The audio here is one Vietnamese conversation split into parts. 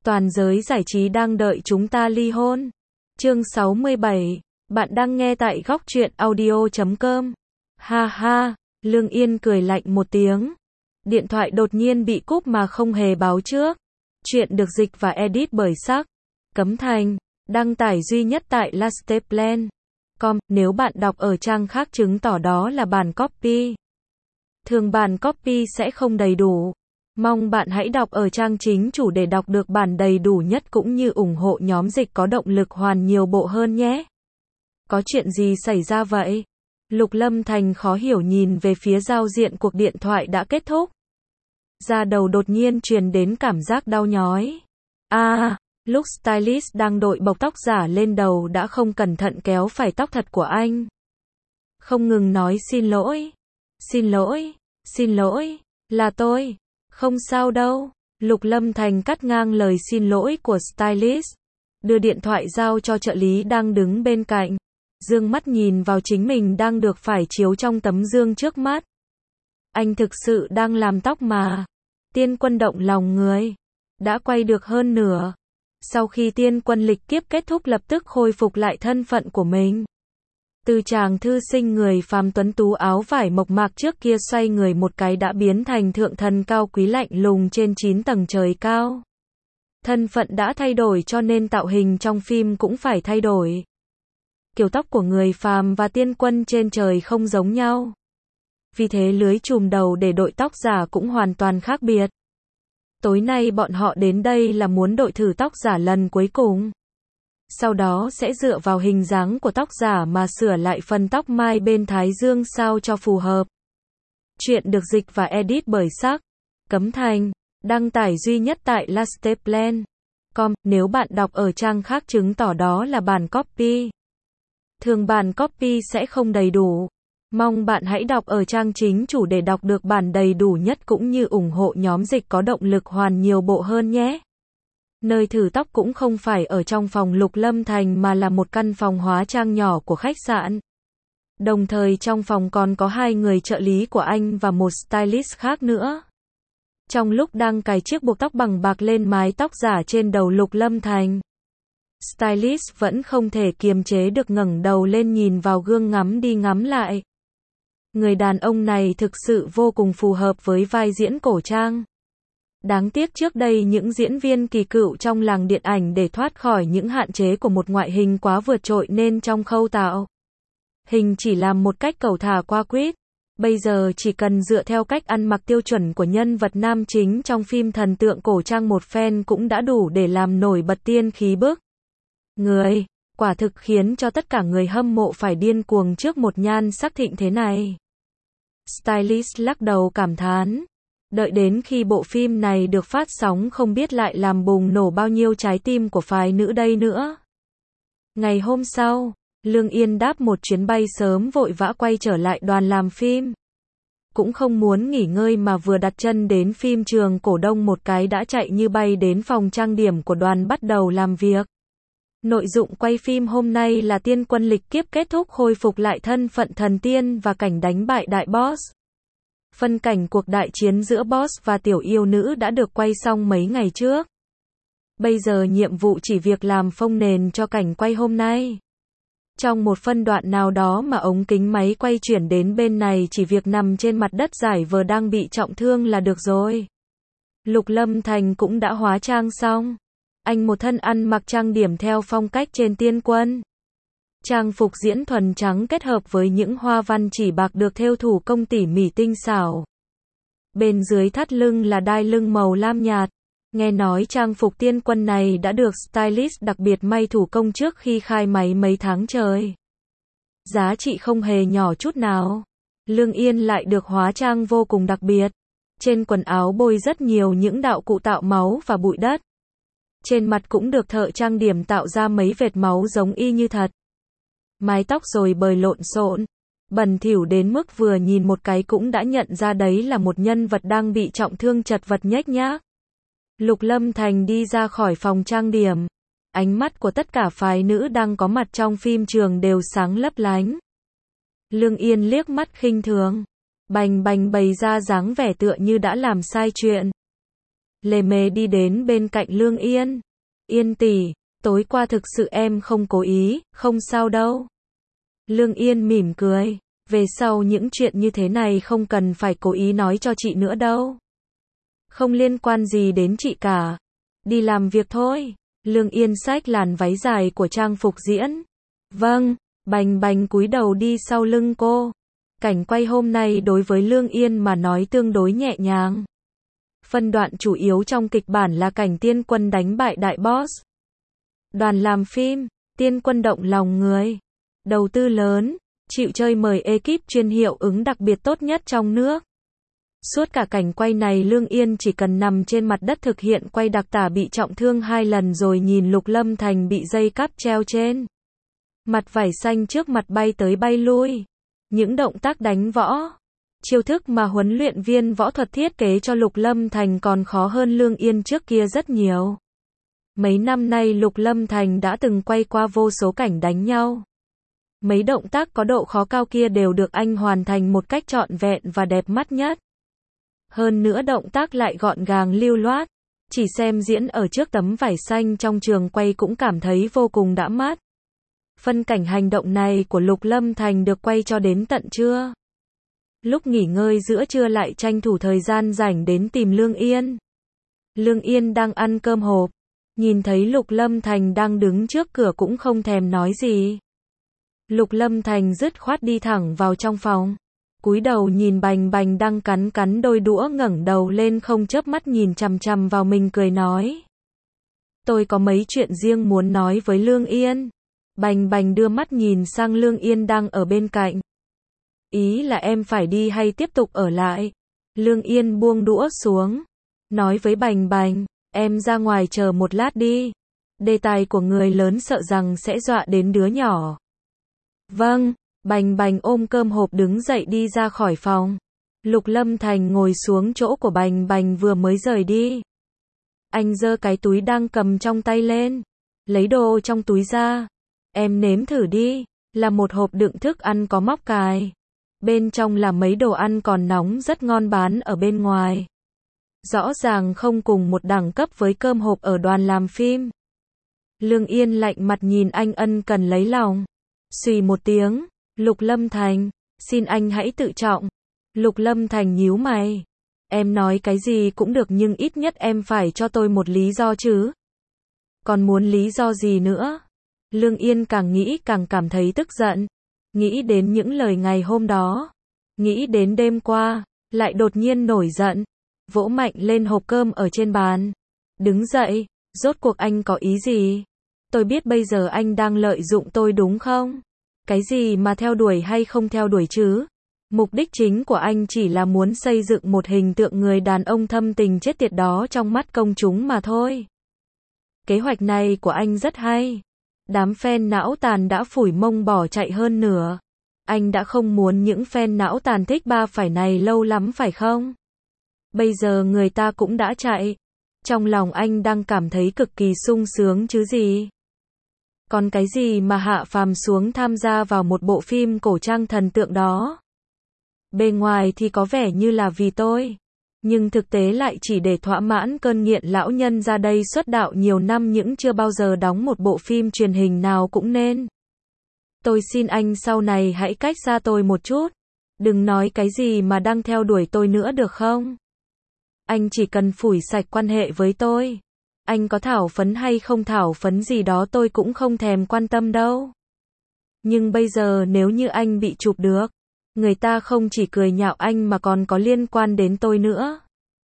Toàn giới giải trí đang đợi chúng ta ly hôn. Chương 67. Bạn đang nghe tại góc truyện audio.com. Ha ha, Lương Yên cười lạnh một tiếng. Điện thoại đột nhiên bị cúp mà không hề báo trước. Chuyện được dịch và edit bởi Sắc Cấm Thành. Đăng tải duy nhất tại lasteplan.com. Nếu bạn đọc ở trang khác chứng tỏ đó là bản copy. Thường bản copy sẽ không đầy đủ. Mong bạn hãy đọc ở trang chính chủ để đọc được bản đầy đủ nhất cũng như ủng hộ nhóm dịch có động lực hoàn nhiều bộ hơn nhé. Có chuyện gì xảy ra vậy? Lục Lâm Thành khó hiểu nhìn về phía giao diện cuộc điện thoại đã kết thúc. Da đầu đột nhiên truyền đến cảm giác đau nhói. Lúc stylist đang đội bọc tóc giả lên đầu đã không cẩn thận kéo phải tóc thật của anh. Không ngừng nói xin lỗi. Xin lỗi, xin lỗi, là tôi. Không sao đâu. Lục Lâm Thành cắt ngang lời xin lỗi của stylist. Đưa điện thoại giao cho trợ lý đang đứng bên cạnh. Dương mắt nhìn vào chính mình đang được phải chiếu trong tấm gương trước mắt. Anh thực sự đang làm tóc mà. Tiên Quân động lòng người. Đã quay được hơn nửa. Sau khi Tiên Quân lịch kiếp kết thúc lập tức khôi phục lại thân phận của mình. Từ chàng thư sinh người phàm tuấn tú áo vải mộc mạc trước kia xoay người một cái đã biến thành thượng thần cao quý lạnh lùng trên 9 tầng trời cao. Thân phận đã thay đổi cho nên tạo hình trong phim cũng phải thay đổi. Kiểu tóc của người phàm và tiên quân trên trời không giống nhau. Vì thế lưới chùm đầu để đội tóc giả cũng hoàn toàn khác biệt. Tối nay bọn họ đến đây là muốn đội thử tóc giả lần cuối cùng. Sau đó sẽ dựa vào hình dáng của tóc giả mà sửa lại phần tóc mai bên thái dương sao cho phù hợp. Chuyện được dịch và edit bởi Sắc Cấm Thành. Đăng tải duy nhất tại lasteplan.com. Nếu bạn đọc ở trang khác chứng tỏ đó là bản copy. Thường bản copy sẽ không đầy đủ. Mong bạn hãy đọc ở trang chính chủ để đọc được bản đầy đủ nhất cũng như ủng hộ nhóm dịch có động lực hoàn nhiều bộ hơn nhé. Nơi thử tóc cũng không phải ở trong phòng Lục Lâm Thành mà là một căn phòng hóa trang nhỏ của khách sạn. Đồng thời trong phòng còn có 2 người trợ lý của anh và một stylist khác nữa. Trong lúc đang cài chiếc buộc tóc bằng bạc lên mái tóc giả trên đầu Lục Lâm Thành, stylist vẫn không thể kiềm chế được ngẩng đầu lên nhìn vào gương ngắm đi ngắm lại. Người đàn ông này thực sự vô cùng phù hợp với vai diễn cổ trang. Đáng tiếc trước đây những diễn viên kỳ cựu trong làng điện ảnh để thoát khỏi những hạn chế của một ngoại hình quá vượt trội nên trong khâu tạo hình chỉ làm một cách cẩu thả qua quýt. Bây giờ chỉ cần dựa theo cách ăn mặc tiêu chuẩn của nhân vật nam chính trong phim thần tượng cổ trang một phen cũng đã đủ để làm nổi bật tiên khí bức người. Quả thực khiến cho tất cả người hâm mộ phải điên cuồng trước một nhan sắc thịnh thế này. Stylist lắc đầu cảm thán. Đợi đến khi bộ phim này được phát sóng không biết lại làm bùng nổ bao nhiêu trái tim của phái nữ đây nữa. Ngày hôm sau, Lương Yên đáp một chuyến bay sớm vội vã quay trở lại đoàn làm phim. Cũng không muốn nghỉ ngơi mà vừa đặt chân đến phim trường cổ đông một cái đã chạy như bay đến phòng trang điểm của đoàn bắt đầu làm việc. Nội dụng quay phim hôm nay là Tiên Quân lịch kiếp kết thúc khôi phục lại thân phận thần tiên và cảnh đánh bại đại boss. Phân cảnh cuộc đại chiến giữa boss và tiểu yêu nữ đã được quay xong mấy ngày trước. Bây giờ nhiệm vụ chỉ việc làm phông nền cho cảnh quay hôm nay. Trong một phân đoạn nào đó mà ống kính máy quay chuyển đến bên này chỉ việc nằm trên mặt đất giải vờ đang bị trọng thương là được rồi. Lục Lâm Thành cũng đã hóa trang xong. Anh một thân ăn mặc trang điểm theo phong cách trên Tiên Quân. Trang phục diễn thuần trắng kết hợp với những hoa văn chỉ bạc được thêu thủ công tỉ mỉ tinh xảo. Bên dưới thắt lưng là đai lưng màu lam nhạt. Nghe nói trang phục Tiên Quân này đã được stylist đặc biệt may thủ công trước khi khai máy mấy tháng trời. Giá trị không hề nhỏ chút nào. Lương Yên lại được hóa trang vô cùng đặc biệt. Trên quần áo bôi rất nhiều những đạo cụ tạo máu và bụi đất. Trên mặt cũng được thợ trang điểm tạo ra mấy vệt máu giống y như thật. Mái tóc rồi bời lộn xộn, bẩn thỉu đến mức vừa nhìn một cái cũng đã nhận ra đấy là một nhân vật đang bị trọng thương chật vật nhếch nhác. Lục Lâm Thành đi ra khỏi phòng trang điểm. Ánh mắt của tất cả phái nữ đang có mặt trong phim trường đều sáng lấp lánh. Lương Yên liếc mắt khinh thường. Bành bành bày ra dáng vẻ tựa như đã làm sai chuyện. lề mề đi đến bên cạnh Lương Yên. Yên tỷ, tối qua thực sự em không cố ý, không sao đâu. Lương Yên mỉm cười, về sau những chuyện như thế này không cần phải cố ý nói cho chị nữa đâu. Không liên quan gì đến chị cả. Đi làm việc thôi. Lương Yên xách làn váy dài của trang phục diễn. Vâng, Bành Bành cúi đầu đi sau lưng cô. Cảnh quay hôm nay đối với Lương Yên mà nói tương đối nhẹ nhàng. Phân đoạn chủ yếu trong kịch bản là cảnh Tiên Quân đánh bại đại boss. Đoàn làm phim, Tiên Quân động lòng người. Đầu tư lớn, chịu chơi mời ekip chuyên hiệu ứng đặc biệt tốt nhất trong nước. Suốt cả cảnh quay này Lương Yên chỉ cần nằm trên mặt đất thực hiện quay đặc tả bị trọng thương 2 lần rồi nhìn Lục Lâm Thành bị dây cáp treo trên. Mặt vải xanh trước mặt bay tới bay lui. Những động tác đánh võ, chiêu thức mà huấn luyện viên võ thuật thiết kế cho Lục Lâm Thành còn khó hơn Lương Yên trước kia rất nhiều. Mấy năm nay Lục Lâm Thành đã từng quay qua vô số cảnh đánh nhau. Mấy động tác có độ khó cao kia đều được anh hoàn thành một cách trọn vẹn và đẹp mắt nhất. Hơn nữa động tác lại gọn gàng lưu loát. Chỉ xem diễn ở trước tấm vải xanh trong trường quay cũng cảm thấy vô cùng đã mắt. Phân cảnh hành động này của Lục Lâm Thành được quay cho đến tận trưa. Lúc nghỉ ngơi giữa trưa lại tranh thủ thời gian rảnh đến tìm Lương Yên. Lương Yên đang ăn cơm hộp. Nhìn thấy Lục Lâm Thành đang đứng trước cửa cũng không thèm nói gì. Lục Lâm Thành dứt khoát đi thẳng vào trong phòng. Cúi đầu nhìn Bành Bành đang cắn đôi đũa ngẩng đầu lên không chớp mắt nhìn chằm chằm vào mình cười nói. Tôi có mấy chuyện riêng muốn nói với Lương Yên. Bành Bành đưa mắt nhìn sang Lương Yên đang ở bên cạnh. Ý là em phải đi hay tiếp tục ở lại? Lương Yên buông đũa xuống. Nói với Bành Bành, em ra ngoài chờ một lát đi. Đề tài của người lớn sợ rằng sẽ dọa đến đứa nhỏ. Vâng, Bành Bành ôm cơm hộp đứng dậy đi ra khỏi phòng. Lục Lâm Thành ngồi xuống chỗ của Bành Bành vừa mới rời đi. Anh giơ cái túi đang cầm trong tay lên. Lấy đồ trong túi ra. Em nếm thử đi, là một hộp đựng thức ăn có móc cài. Bên trong là mấy đồ ăn còn nóng rất ngon bán ở bên ngoài. Rõ ràng không cùng một đẳng cấp với cơm hộp ở đoàn làm phim. Lương Yên lạnh mặt nhìn anh ân cần lấy lòng. Xùy một tiếng, Lục Lâm Thành, xin anh hãy tự trọng. Lục Lâm Thành nhíu mày. Em nói cái gì cũng được nhưng ít nhất em phải cho tôi một lý do chứ. Còn muốn lý do gì nữa? Lương Yên càng nghĩ càng cảm thấy tức giận. Nghĩ đến những lời ngày hôm đó. Nghĩ đến đêm qua, lại đột nhiên nổi giận. Vỗ mạnh lên hộp cơm ở trên bàn. Đứng dậy, rốt cuộc anh có ý gì? Tôi biết bây giờ anh đang lợi dụng tôi đúng không? Cái gì mà theo đuổi hay không theo đuổi chứ? Mục đích chính của anh chỉ là muốn xây dựng một hình tượng người đàn ông thâm tình chết tiệt đó trong mắt công chúng mà thôi. Kế hoạch này của anh rất hay. Đám fan não tàn đã phủi mông bỏ chạy hơn nửa. Anh đã không muốn những fan não tàn thích ba phải này lâu lắm phải không? Bây giờ người ta cũng đã chạy. Trong lòng anh đang cảm thấy cực kỳ sung sướng chứ gì. Còn cái gì mà hạ phàm xuống tham gia vào một bộ phim cổ trang thần tượng đó? Bề ngoài thì có vẻ như là vì tôi. Nhưng thực tế lại chỉ để thỏa mãn cơn nghiện lão nhân ra đây xuất đạo nhiều năm những chưa bao giờ đóng một bộ phim truyền hình nào cũng nên. Tôi xin anh sau này hãy cách xa tôi một chút. Đừng nói cái gì mà đang theo đuổi tôi nữa được không? Anh chỉ cần phủi sạch quan hệ với tôi. Anh có thảo phấn hay không thảo phấn gì đó tôi cũng không thèm quan tâm đâu. Nhưng bây giờ nếu như anh bị chụp được, người ta không chỉ cười nhạo anh mà còn có liên quan đến tôi nữa.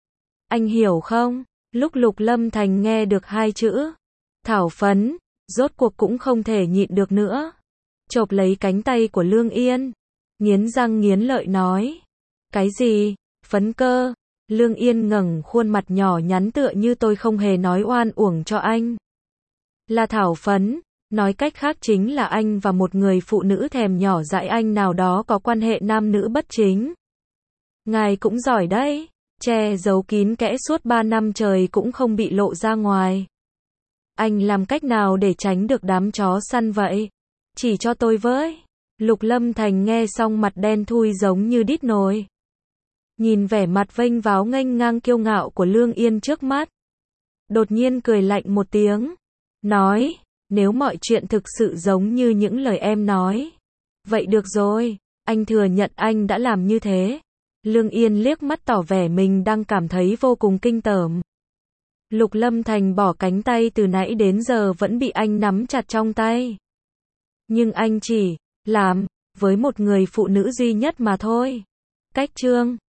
Anh hiểu không? Lúc Lục Lâm Thành nghe được hai chữ thảo phấn, rốt cuộc cũng không thể nhịn được nữa. Chộp lấy cánh tay của Lương Yên, nghiến răng nghiến lợi nói. Cái gì? Phấn cơ? Lương Yên ngẩng khuôn mặt nhỏ nhắn tựa như tôi không hề nói oan uổng cho anh. Là thảo phấn, nói cách khác chính là anh và một người phụ nữ thèm nhỏ dại anh nào đó có quan hệ nam nữ bất chính. Ngài cũng giỏi đấy, che giấu kín kẽ suốt 3 năm trời cũng không bị lộ ra ngoài. Anh làm cách nào để tránh được đám chó săn vậy? Chỉ cho tôi với. Lục Lâm Thành nghe xong mặt đen thui giống như đít nồi. Nhìn vẻ mặt vênh váo nghênh ngang kiêu ngạo của Lương Yên trước mắt. Đột nhiên cười lạnh một tiếng. Nói, nếu mọi chuyện thực sự giống như những lời em nói. Vậy được rồi, anh thừa nhận anh đã làm như thế. Lương Yên liếc mắt tỏ vẻ mình đang cảm thấy vô cùng kinh tởm. Lục Lâm Thành bỏ cánh tay từ nãy đến giờ vẫn bị anh nắm chặt trong tay. Nhưng anh chỉ làm với một người phụ nữ duy nhất mà thôi. Cách chương